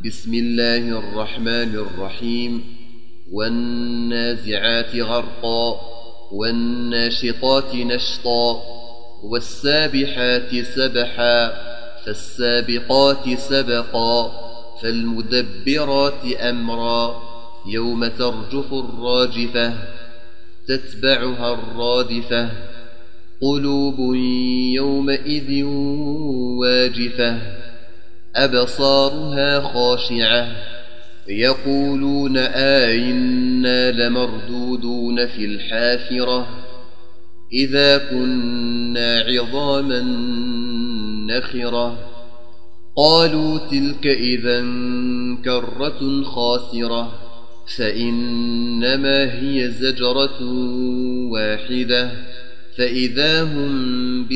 بسم الله الرحمن الرحيم. والنازعات غرقا والناشطات نشطا والسابحات سبحا فالسابقات سبقا فالمدبرات أمرا يوم ترجف الراجفة تتبعها الرادفة قلوب يومئذ واجفة أبصارها خاشعة يقولون أئنا لمردودون في الحافرة إذا كنا عظاما نخرة قالوا تلك إذا كرة خاسرة فإنما هي زجرة واحدة فإذا هم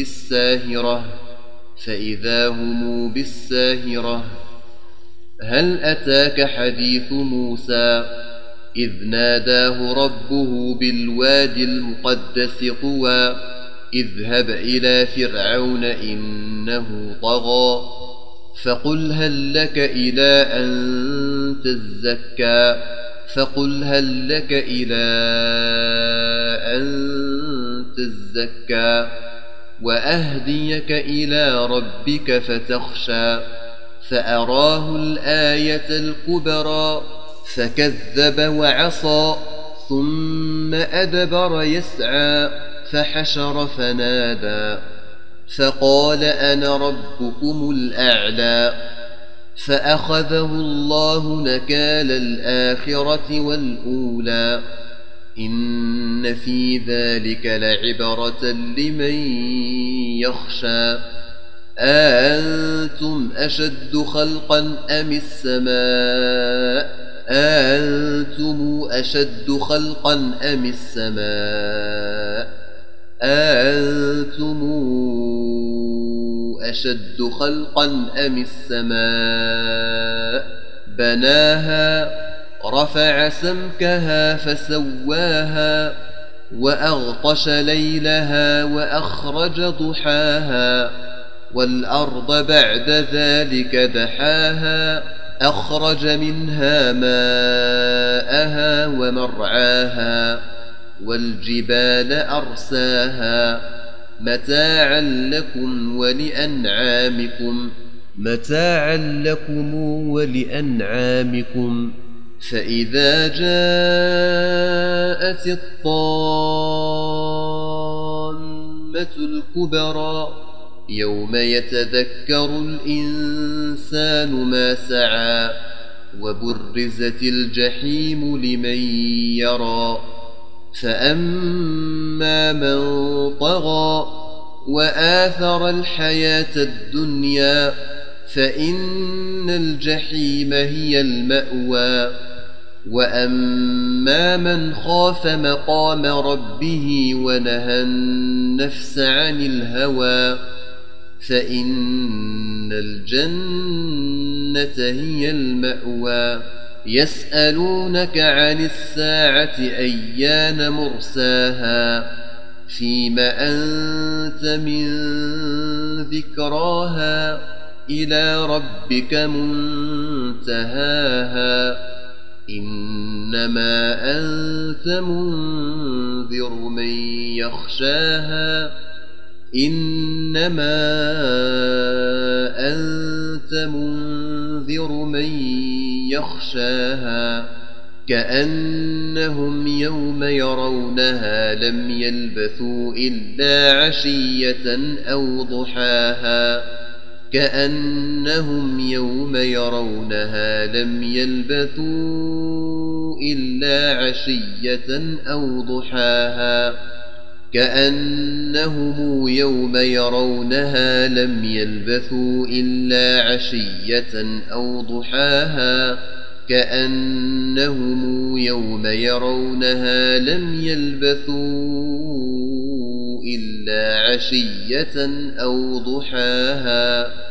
بالساهرة هل أتاك حديث موسى إذ ناداه ربه بالوادي المقدس طوى اذهب إلى فرعون إنه طغى فقل هل لك إلى أن تزكى وأهديك إلى ربك فتخشى فأراه الآية الكبرى فكذب وعصى ثم أدبر يسعى فحشر فنادى فقال أنا ربكم الأعلى فأخذه الله نكال الآخرة والأولى إن في ذلك لعبرة لمن يخشى أأنتم أشد خلقا أم السماء بناها رفع سمكها فسواها وأغطش ليلها وأخرج ضحاها والأرض بعد ذلك دحاها أخرج منها ماءها ومرعاها والجبال أرساها متاعا لكم ولأنعامكم فإذا جاءت الطامة الكبرى يوم يتذكر الإنسان ما سعى وبرزت الجحيم لمن يرى فأما من طغى وآثر الحياة الدنيا فإن الجحيم هي المأوى وأما من خاف مقام ربه ونهى النفس عن الهوى فإن الجنة هي المأوى يسألونك عن الساعة أيان مرساها فيم أنت من ذكراها إلى ربك منتهاها إنما أنت منذر من يخشاها كأنهم يوم يرونها لم يلبثوا إلا عشية أو ضحاها كأنهم يوم يرونها لم يلبثوا إلا عشية أو ضحاها